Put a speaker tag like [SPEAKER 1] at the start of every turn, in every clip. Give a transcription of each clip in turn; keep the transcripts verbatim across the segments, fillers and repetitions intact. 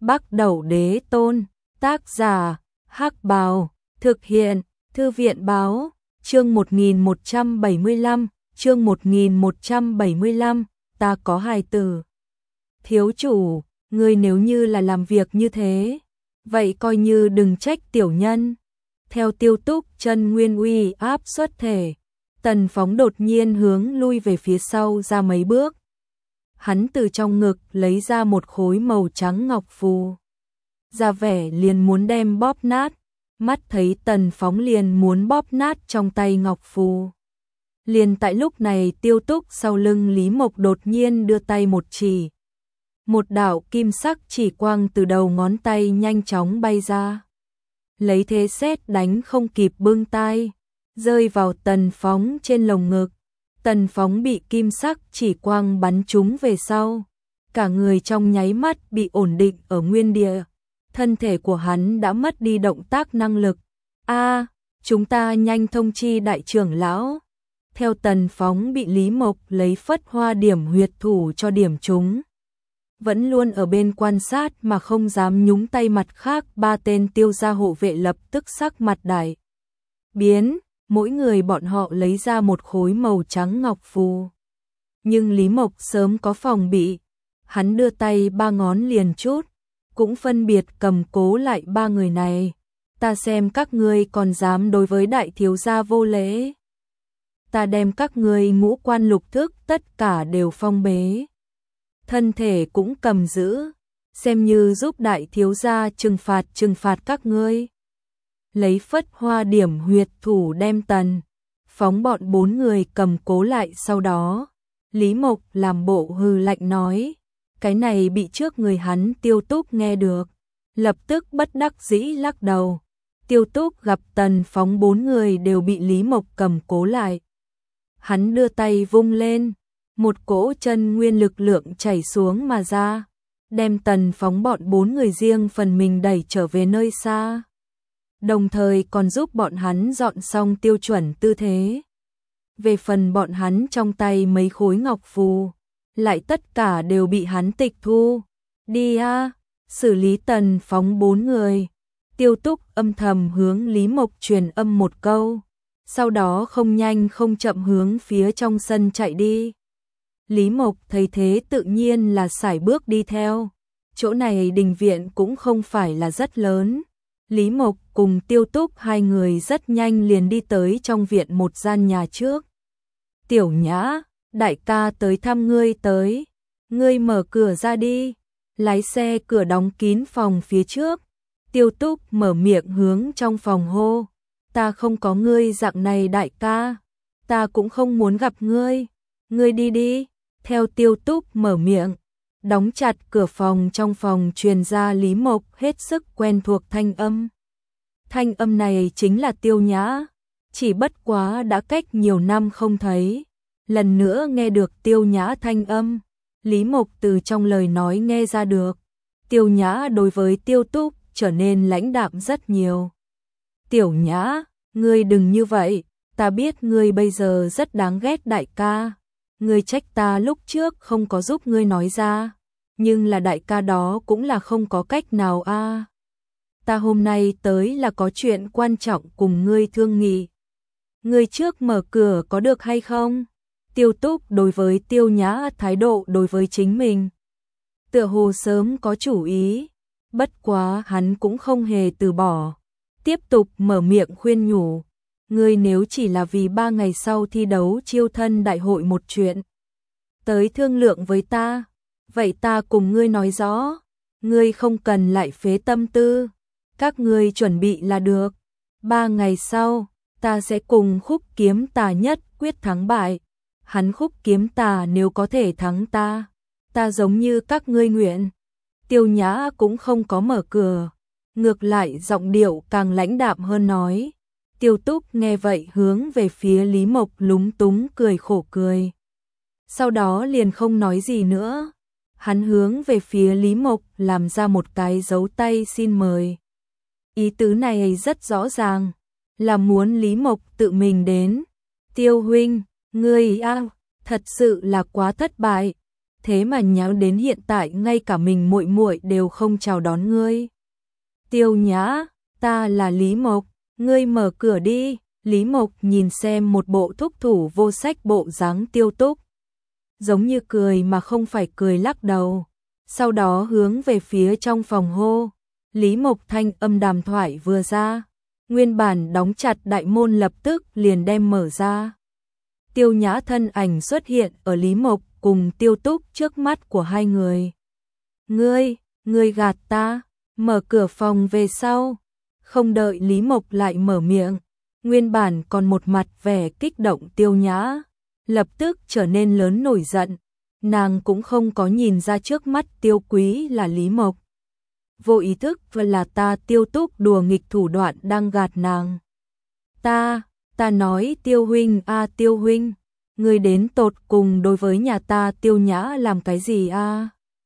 [SPEAKER 1] Bắc Đẩu Đế Tôn, tác giả, Hắc Bào, thực hiện, Thư viện báo, chương một nghìn một trăm bảy mươi lăm, chương một nghìn một trăm bảy mươi lăm, ta có hài tử. Thiếu chủ, ngươi nếu như là làm việc như thế, vậy coi như đừng trách tiểu nhân. Theo Tiêu Túc chân nguyên uy áp xuất thể, Tần Phóng đột nhiên hướng lui về phía sau ra mấy bước. Hắn từ trong ngực lấy ra một khối màu trắng ngọc phù, ra vẻ liền muốn đem bóp nát, mắt thấy Tần Phóng liền muốn bóp nát trong tay ngọc phù. Liền tại lúc này Tiêu Túc sau lưng Lý Mộc đột nhiên đưa tay một chỉ. Một đạo kim sắc chỉ quang từ đầu ngón tay nhanh chóng bay ra, lấy thế sét đánh không kịp bưng tay, rơi vào Tần Phóng trên lồng ngực. Tần Phóng bị kim sắc chỉ quang bắn trúng về sau, cả người trong nháy mắt bị ổn định ở nguyên địa, thân thể của hắn đã mất đi động tác năng lực. A, chúng ta nhanh thông chi đại trưởng lão. Theo Tần Phóng bị Lý Mộc lấy phất hoa điểm huyệt thủ cho điểm trúng, vẫn luôn ở bên quan sát mà không dám nhúng tay mặt khác ba tên Tiêu gia hộ vệ lập tức sắc mặt đại biến, mỗi người bọn họ lấy ra một khối màu trắng ngọc phù. Nhưng Lý Mộc sớm có phòng bị, hắn đưa tay ba ngón liền chút, cũng phân biệt cầm cố lại ba người này. Ta xem các ngươi còn dám đối với đại thiếu gia vô lễ, ta đem các ngươi ngũ quan lục thức tất cả đều phong bế, thân thể cũng cầm giữ, xem như giúp đại thiếu gia trừng phạt trừng phạt các ngươi. Lấy phất hoa điểm huyệt thủ đem Tần Phóng bọn bốn người cầm cố lại. Sau đó Lý Mộc làm bộ hừ lạnh nói, cái này bị trước người hắn Tiêu Túc nghe được, lập tức bất đắc dĩ lắc đầu. Tiêu Túc gặp Tần Phóng bốn người đều bị Lý Mộc cầm cố lại, hắn đưa tay vung lên, một cỗ chân nguyên lực lượng chảy xuống mà ra, đem Tần Phóng bọn bốn người riêng phần mình đẩy trở về nơi xa, đồng thời còn giúp bọn hắn dọn xong tiêu chuẩn tư thế. Về phần bọn hắn trong tay mấy khối ngọc phù, lại tất cả đều bị hắn tịch thu. Đi a, xử lý Tần Phóng bốn người. Tiêu Túc âm thầm hướng Lý Mộc truyền âm một câu, sau đó không nhanh không chậm hướng phía trong sân chạy đi. Lý Mộc thấy thế tự nhiên là sải bước đi theo. Chỗ này đình viện cũng không phải là rất lớn. Lý Mộc cùng Tiêu Túc hai người rất nhanh liền đi tới trong viện một gian nhà trước. Tiểu Nhã, đại ca tới thăm ngươi tới, ngươi mở cửa ra đi. Lái xe cửa đóng kín phòng phía trước. Tiêu Túc mở miệng hướng trong phòng hô, ta không có ngươi dạng này đại ca, ta cũng không muốn gặp ngươi, ngươi đi đi. Theo Tiêu Túc mở miệng, đóng chặt cửa phòng, trong phòng truyền ra Lý Mộc hết sức quen thuộc thanh âm. Thanh âm này chính là Tiêu Nhã, chỉ bất quá đã cách nhiều năm không thấy, lần nữa nghe được Tiêu Nhã thanh âm, Lý Mộc từ trong lời nói nghe ra được, Tiêu Nhã đối với Tiêu Túc trở nên lãnh đạm rất nhiều. Tiểu Nhã, ngươi đừng như vậy, ta biết ngươi bây giờ rất đáng ghét đại ca, ngươi trách ta lúc trước không có giúp ngươi nói ra, nhưng là đại ca đó cũng là không có cách nào a. À. Ta hôm nay tới là có chuyện quan trọng cùng ngươi thương nghị. Ngươi trước mở cửa có được hay không? Tiêu Túc đối với Tiêu Nhã thái độ đối với chính mình tựa hồ sớm có chủ ý, bất quá hắn cũng không hề từ bỏ, tiếp tục mở miệng khuyên nhủ. Ngươi nếu chỉ là vì ba ngày sau thi đấu chiêu thân đại hội một chuyện tới thương lượng với ta, vậy ta cùng ngươi nói rõ, ngươi không cần lại phế tâm tư, các ngươi chuẩn bị là được. Ba ngày sau, ta sẽ cùng Khúc Kiếm Tà nhất quyết thắng bại. Hắn Khúc Kiếm Tà nếu có thể thắng ta, ta giống như các ngươi nguyện. Tiêu Nhã cũng không có mở cửa, ngược lại giọng điệu càng lãnh đạm hơn nói. Tiêu Túc nghe vậy hướng về phía Lý Mộc lúng túng cười khổ cười. Sau đó liền không nói gì nữa. Hắn hướng về phía Lý Mộc làm ra một cái dấu tay xin mời. Ý tứ này rất rõ ràng, là muốn Lý Mộc tự mình đến. Tiêu huynh, ngươi a, thật sự là quá thất bại. thế mà nháo đến hiện tại ngay cả mình muội muội đều không chào đón ngươi. Tiêu Nhã, ta là Lý Mộc, ngươi mở cửa đi. Lý Mộc nhìn xem một bộ thúc thủ vô sách bộ dáng Tiêu Túc, giống như cười mà không phải cười lắc đầu, sau đó hướng về phía trong phòng hô. Lý Mộc thanh âm đàm thoại vừa ra, nguyên bản đóng chặt đại môn lập tức liền đem mở ra. Tiêu Nhã thân ảnh xuất hiện ở Lý Mộc cùng Tiêu Túc trước mắt của hai người. Ngươi, ngươi gạt ta, mở cửa phòng về sau. Không đợi Lý Mộc lại mở miệng, nguyên bản còn một mặt vẻ kích động Tiêu Nhã lập tức trở nên lớn nổi giận, nàng cũng không có nhìn ra trước mắt Tiêu Quý là Lý Mộc. Vô ý thức và là ta Tiêu Túc đùa nghịch thủ đoạn đang gạt nàng. Ta, ta nói Tiêu huynh a Tiêu huynh, ngươi đến tột cùng đối với nhà ta Tiêu Nhã làm cái gì a?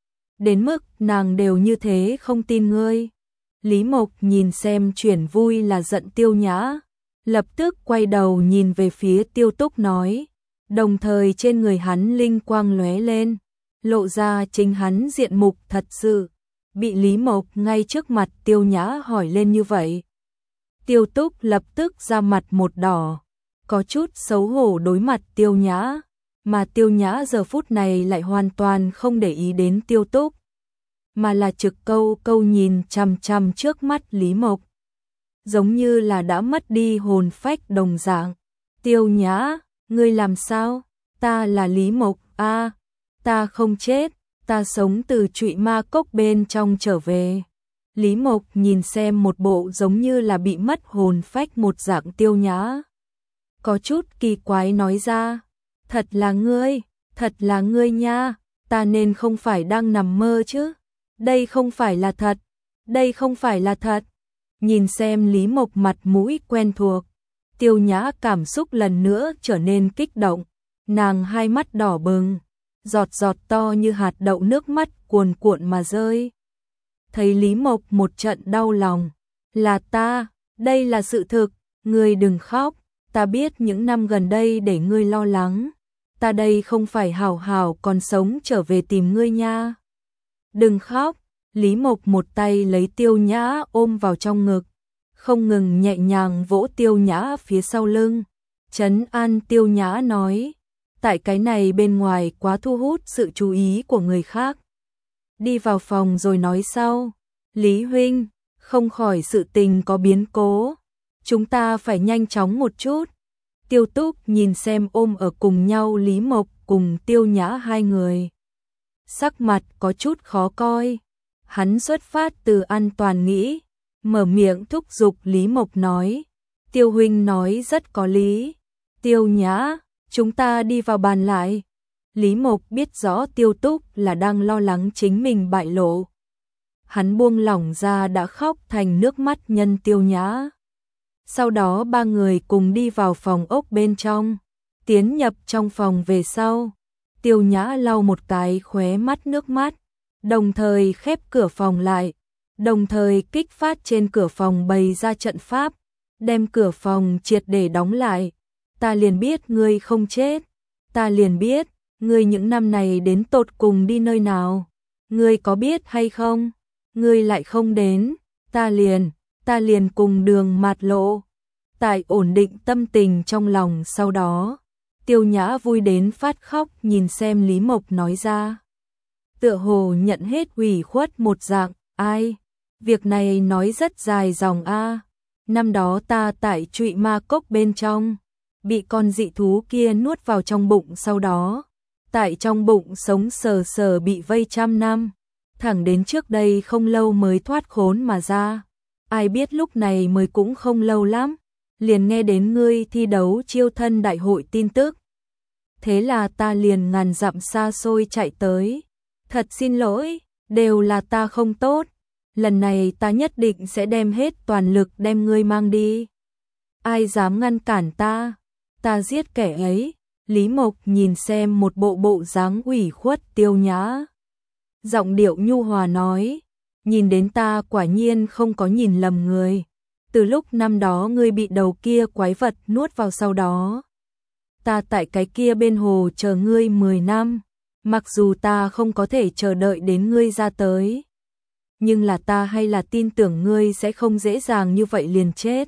[SPEAKER 1] Đến mức nàng đều như thế không tin ngươi. Lý Mộc nhìn xem chuyển vui là giận Tiêu Nhã, lập tức quay đầu nhìn về phía Tiêu Túc nói, đồng thời trên người hắn linh quang lóe lên, lộ ra chính hắn diện mục thật sự. Bị Lý Mộc ngay trước mặt Tiêu Nhã hỏi lên như vậy, Tiêu Túc lập tức ra mặt một đỏ, có chút xấu hổ đối mặt Tiêu Nhã, mà Tiêu Nhã giờ phút này lại hoàn toàn không để ý đến Tiêu Túc, mà là trực câu câu nhìn chằm chằm trước mắt Lý Mộc, giống như là đã mất đi hồn phách đồng dạng. Tiêu Nhã, ngươi làm sao? Ta là Lý Mộc a, ta không chết, ta sống từ trụy ma cốc bên trong trở về. Lý Mộc nhìn xem một bộ giống như là bị mất hồn phách một dạng Tiêu Nhã, có chút kỳ quái nói ra, thật là ngươi, thật là ngươi nha, ta nên không phải đang nằm mơ chứ, đây không phải là thật, đây không phải là thật. Nhìn xem Lý Mộc mặt mũi quen thuộc, Tiêu Nhã cảm xúc lần nữa trở nên kích động, nàng hai mắt đỏ bừng, giọt giọt to như hạt đậu nước mắt cuồn cuộn mà rơi. Thấy Lý Mộc một trận đau lòng, là ta, đây là sự thực, ngươi đừng khóc, ta biết những năm gần đây để ngươi lo lắng, ta đây không phải hảo hảo còn sống trở về tìm ngươi nha. Đừng khóc. Lý Mộc một tay lấy Tiêu Nhã ôm vào trong ngực, không ngừng nhẹ nhàng vỗ Tiêu Nhã phía sau lưng, trấn an Tiêu Nhã nói, tại cái này bên ngoài quá thu hút sự chú ý của người khác. Đi vào phòng rồi nói sau. Lý huynh, không khỏi sự tình có biến cố, chúng ta phải nhanh chóng một chút. Tiêu Túc nhìn xem ôm ở cùng nhau Lý Mộc cùng Tiêu Nhã hai người, sắc mặt có chút khó coi. Hắn xuất phát từ an toàn nghĩ, mở miệng thúc giục Lý Mộc nói, Tiêu huynh nói rất có lý. Tiêu Nhã, chúng ta đi vào bàn lại. Lý Mộc biết rõ Tiêu Túc là đang lo lắng chính mình bại lộ, hắn buông lỏng ra đã khóc thành nước mắt nhân Tiêu Nhã. Sau đó ba người cùng đi vào phòng ốc bên trong, tiến nhập trong phòng về sau, Tiêu Nhã lau một cái khóe mắt nước mắt, đồng thời khép cửa phòng lại, đồng thời kích phát trên cửa phòng bày ra trận pháp, đem cửa phòng triệt để đóng lại. Ta liền biết ngươi không chết, ta liền biết, ngươi những năm này đến tột cùng đi nơi nào, ngươi có biết hay không, ngươi lại không đến, ta liền, ta liền cùng đường mạt lộ. Tại ổn định tâm tình trong lòng sau đó, Tiêu Nhã vui đến phát khóc nhìn xem Lý Mộc nói ra, tựa hồ nhận hết ủy khuất một dạng, ai, việc này nói rất dài dòng a. Năm đó ta tại trụy ma cốc bên trong, bị con dị thú kia nuốt vào trong bụng, sau đó, tại trong bụng sống sờ sờ bị vây trăm năm, thẳng đến trước đây không lâu mới thoát khốn mà ra. Ai biết lúc này mới cũng không lâu lắm, liền nghe đến ngươi thi đấu chiêu thân đại hội tin tức. Thế là ta liền ngàn dặm xa xôi chạy tới. Thật xin lỗi, đều là ta không tốt. Lần này ta nhất định sẽ đem hết toàn lực đem ngươi mang đi. Ai dám ngăn cản ta? Ta giết kẻ ấy. Lý Mộc nhìn xem một bộ bộ dáng ủy khuất Tiêu Nhã, giọng điệu nhu hòa nói, nhìn đến ta quả nhiên không có nhìn lầm người. Từ lúc năm đó ngươi bị đầu kia quái vật nuốt vào, sau đó ta tại cái kia bên hồ chờ ngươi mười năm, Mặc dù ta không có thể chờ đợi đến ngươi ra tới, nhưng là ta hay là tin tưởng ngươi sẽ không dễ dàng như vậy liền chết.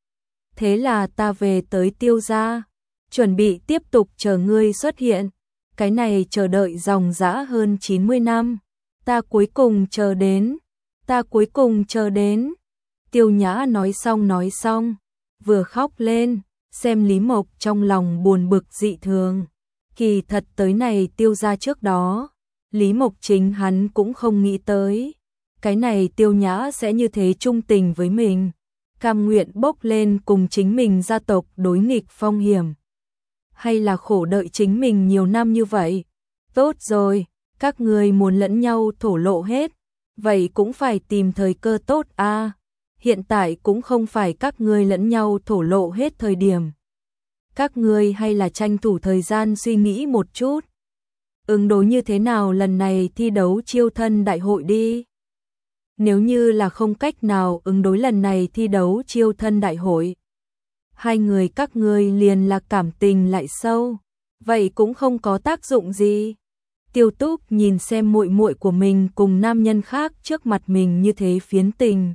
[SPEAKER 1] Thế là ta về tới Tiêu gia, chuẩn bị tiếp tục chờ ngươi xuất hiện. Cái này chờ đợi dòng dã hơn chín mươi năm, ta cuối cùng chờ đến, ta cuối cùng chờ đến. Tiêu Nhã nói xong nói xong, vừa khóc lên, xem Lý Mộc trong lòng buồn bực dị thường. Kỳ thật tới này Tiêu gia trước đó, Lý Mộc chính hắn cũng không nghĩ tới. Cái này Tiêu Nhã sẽ như thế trung tình với mình, cam nguyện bốc lên cùng chính mình gia tộc đối nghịch phong hiểm. Hay là khổ đợi chính mình nhiều năm như vậy. Tốt rồi, các người muốn lẫn nhau thổ lộ hết, vậy cũng phải tìm thời cơ tốt a. À, hiện tại cũng không phải các ngươi lẫn nhau thổ lộ hết thời điểm. Các ngươi hay là tranh thủ thời gian suy nghĩ một chút. Ứng đối như thế nào lần này thi đấu chiêu thân đại hội đi. Nếu như là không cách nào ứng đối lần này thi đấu chiêu thân đại hội, hai người các ngươi liền là cảm tình lại sâu, vậy cũng không có tác dụng gì. Tiêu Túc nhìn xem muội muội của mình cùng nam nhân khác trước mặt mình như thế phiến tình,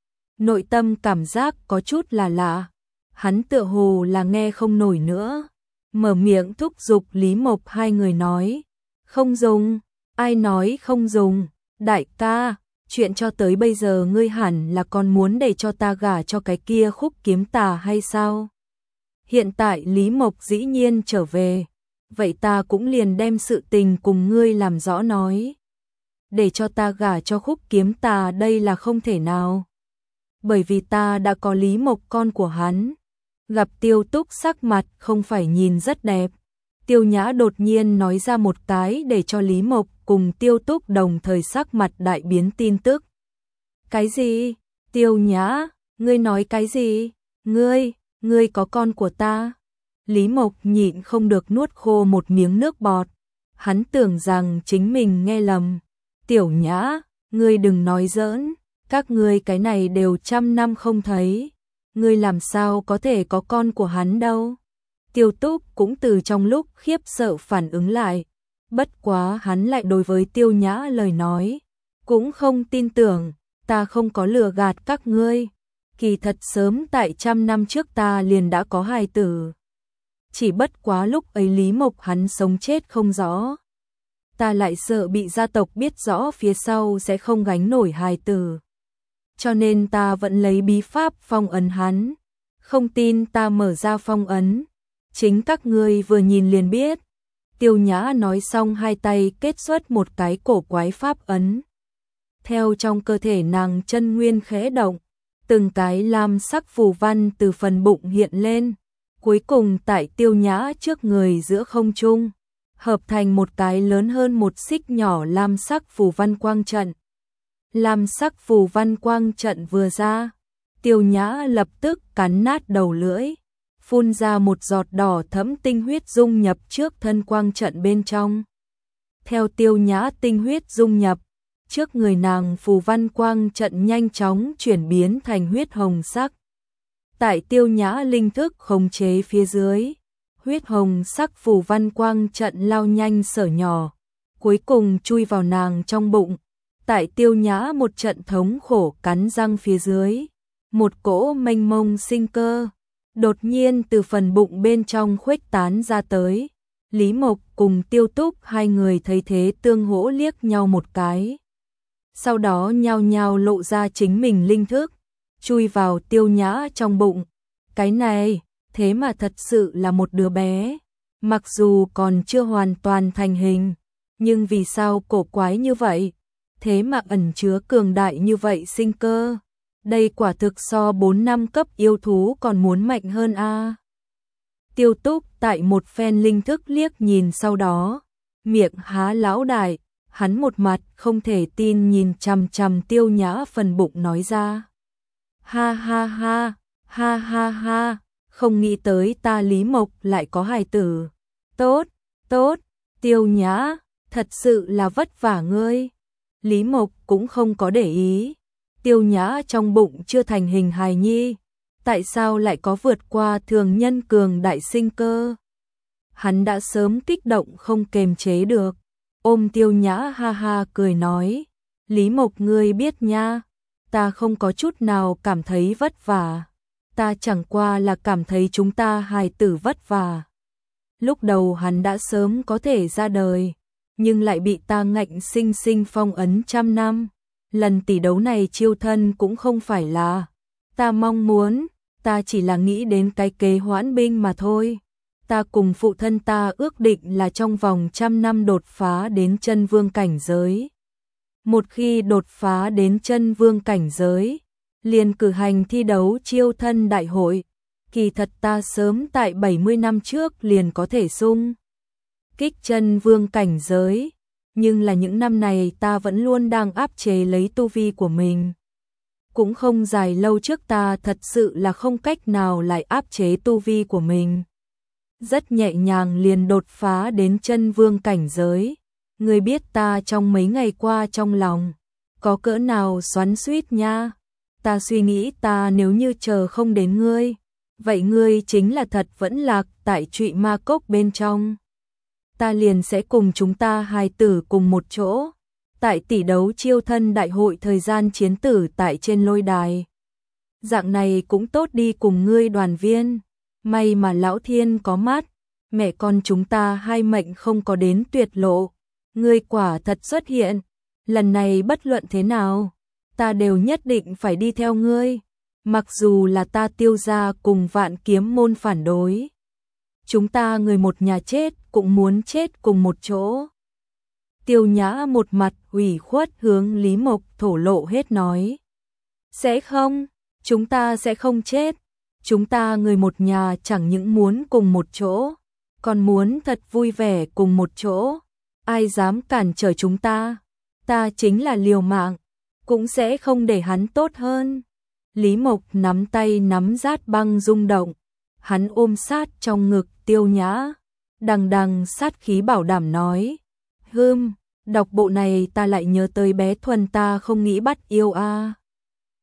[SPEAKER 1] nội tâm cảm giác có chút là lạ. Hắn tựa hồ là nghe không nổi nữa, mở miệng thúc giục Lý Mộc hai người nói, không dùng. Ai nói không dùng? Đại ca, chuyện cho tới bây giờ ngươi hẳn là còn muốn để cho ta gả cho cái kia Khúc Kiếm Tà hay sao? Hiện tại Lý Mộc dĩ nhiên trở về, vậy ta cũng liền đem sự tình cùng ngươi làm rõ nói. Để cho ta gả cho Khúc Kiếm Tà đây là không thể nào. Bởi vì ta đã có Lý Mộc con của hắn. Gặp Tiêu Túc sắc mặt không phải nhìn rất đẹp, Tiêu Nhã đột nhiên nói ra một cái để cho Lý Mộc cùng Tiêu Túc đồng thời sắc mặt đại biến tin tức. Cái gì? Tiêu Nhã, ngươi nói cái gì? Ngươi, ngươi có con của ta? Lý Mộc nhịn không được nuốt khô một miếng nước bọt. Hắn tưởng rằng chính mình nghe lầm. Tiểu Nhã, ngươi đừng nói giỡn, các ngươi cái này đều trăm năm không thấy. Ngươi làm sao có thể có con của hắn đâu? Tiêu Túc cũng từ trong lúc khiếp sợ phản ứng lại. Bất quá hắn lại đối với Tiêu Nhã lời nói, cũng không tin tưởng, ta không có lừa gạt các ngươi. Kỳ thật sớm tại trăm năm trước ta liền đã có hài tử. Chỉ bất quá lúc ấy Lý Mộc hắn sống chết không rõ. Ta lại sợ bị gia tộc biết rõ phía sau sẽ không gánh nổi hài tử. Cho nên ta vẫn lấy bí pháp phong ấn hắn. Không tin ta mở ra phong ấn. Chính các ngươi vừa nhìn liền biết. Tiêu Nhã nói xong hai tay kết xuất một cái cổ quái pháp ấn. Theo trong cơ thể nàng chân nguyên khẽ động, từng cái lam sắc phù văn từ phần bụng hiện lên, cuối cùng tại Tiêu Nhã trước người giữa không trung, hợp thành một cái lớn hơn một xích nhỏ lam sắc phù văn quang trận. Lam sắc phù văn quang trận vừa ra, Tiêu Nhã lập tức cắn nát đầu lưỡi, phun ra một giọt đỏ thẫm tinh huyết dung nhập trước thân quang trận bên trong. Theo Tiêu Nhã tinh huyết dung nhập, trước người nàng phù văn quang trận nhanh chóng chuyển biến thành huyết hồng sắc. Tại Tiêu Nhã linh thức khống chế phía dưới, huyết hồng sắc phù văn quang trận lao nhanh sở nhỏ, cuối cùng chui vào nàng trong bụng. Tại Tiêu Nhã một trận thống khổ cắn răng phía dưới, một cỗ mênh mông sinh cơ đột nhiên từ phần bụng bên trong khuếch tán ra tới. Lý Mộc cùng Tiêu Túc hai người thấy thế tương hỗ liếc nhau một cái. Sau đó nhao nhao lộ ra chính mình linh thức, chui vào Tiêu Nhã trong bụng. Cái này, thế mà thật sự là một đứa bé. Mặc dù còn chưa hoàn toàn thành hình, nhưng vì sao cổ quái như vậy? Thế mà ẩn chứa cường đại như vậy sinh cơ. Đây quả thực so bốn năm cấp yêu thú còn muốn mạnh hơn a. Tiêu Túc tại một phen linh thức liếc nhìn sau đó, miệng há lão đại, hắn một mặt không thể tin nhìn chằm chằm Tiêu Nhã phần bụng nói ra. Ha ha ha, ha ha ha, không nghĩ tới ta Lý Mộc lại có hài tử. Tốt, tốt, Tiêu Nhã, thật sự là vất vả ngươi. Lý Mộc cũng không có để ý. Tiêu Nhã trong bụng chưa thành hình hài nhi, tại sao lại có vượt qua thường nhân cường đại sinh cơ? Hắn đã sớm kích động không kềm chế được. ôm Tiêu Nhã ha ha cười nói, Lý Mộc ngươi biết nha, ta không có chút nào cảm thấy vất vả, ta chẳng qua là cảm thấy chúng ta hài tử vất vả. Lúc đầu hắn đã sớm có thể ra đời, nhưng lại bị ta ngạnh sinh sinh phong ấn trăm năm. Lần tỷ đấu này chiêu thân cũng không phải là ta mong muốn, ta chỉ là nghĩ đến cái kế hoãn binh mà thôi. Ta cùng phụ thân ta ước định là trong vòng trăm năm đột phá đến chân vương cảnh giới. Một khi đột phá đến chân vương cảnh giới, liền cử hành thi đấu chiêu thân đại hội. Kỳ thật ta sớm tại bảy mươi năm trước liền có thể xung kích chân vương cảnh giới, nhưng là những năm này ta vẫn luôn đang áp chế lấy tu vi của mình. Cũng không dài lâu trước ta thật sự là không cách nào lại áp chế tu vi của mình. Rất nhẹ nhàng liền đột phá đến chân vương cảnh giới. Ngươi biết ta trong mấy ngày qua trong lòng có cỡ nào xoắn xuýt nha. Ta suy nghĩ ta nếu như chờ không đến ngươi, vậy ngươi chính là thật vẫn lạc tại Trụy Ma Cốc bên trong. Ta liền sẽ cùng chúng ta hài tử cùng một chỗ, tại tỷ đấu chiêu thân đại hội thời gian chiến tử tại trên lôi đài. Dạng này cũng tốt đi cùng ngươi đoàn viên, may mà lão thiên có mắt, mẹ con chúng ta hai mệnh không có đến tuyệt lộ. Ngươi quả thật xuất hiện, lần này bất luận thế nào, ta đều nhất định phải đi theo ngươi, mặc dù là ta Tiêu gia cùng Vạn Kiếm môn phản đối. Chúng ta người một nhà chết cũng muốn chết cùng một chỗ. Tiêu Nhã một mặt ủy khuất hướng Lý Mộc thổ lộ hết nói. Sẽ không, chúng ta sẽ không chết. Chúng ta người một nhà chẳng những muốn cùng một chỗ, còn muốn thật vui vẻ cùng một chỗ. Ai dám cản trở chúng ta, ta chính là liều mạng, cũng sẽ không để hắn tốt hơn. Lý Mộc nắm tay nắm rát băng rung động, hắn ôm sát trong ngực Tiêu Nhã, đằng đằng sát khí bảo đảm nói, hừm, đọc bộ này ta lại nhớ tới bé Thuần ta không nghĩ bắt yêu a.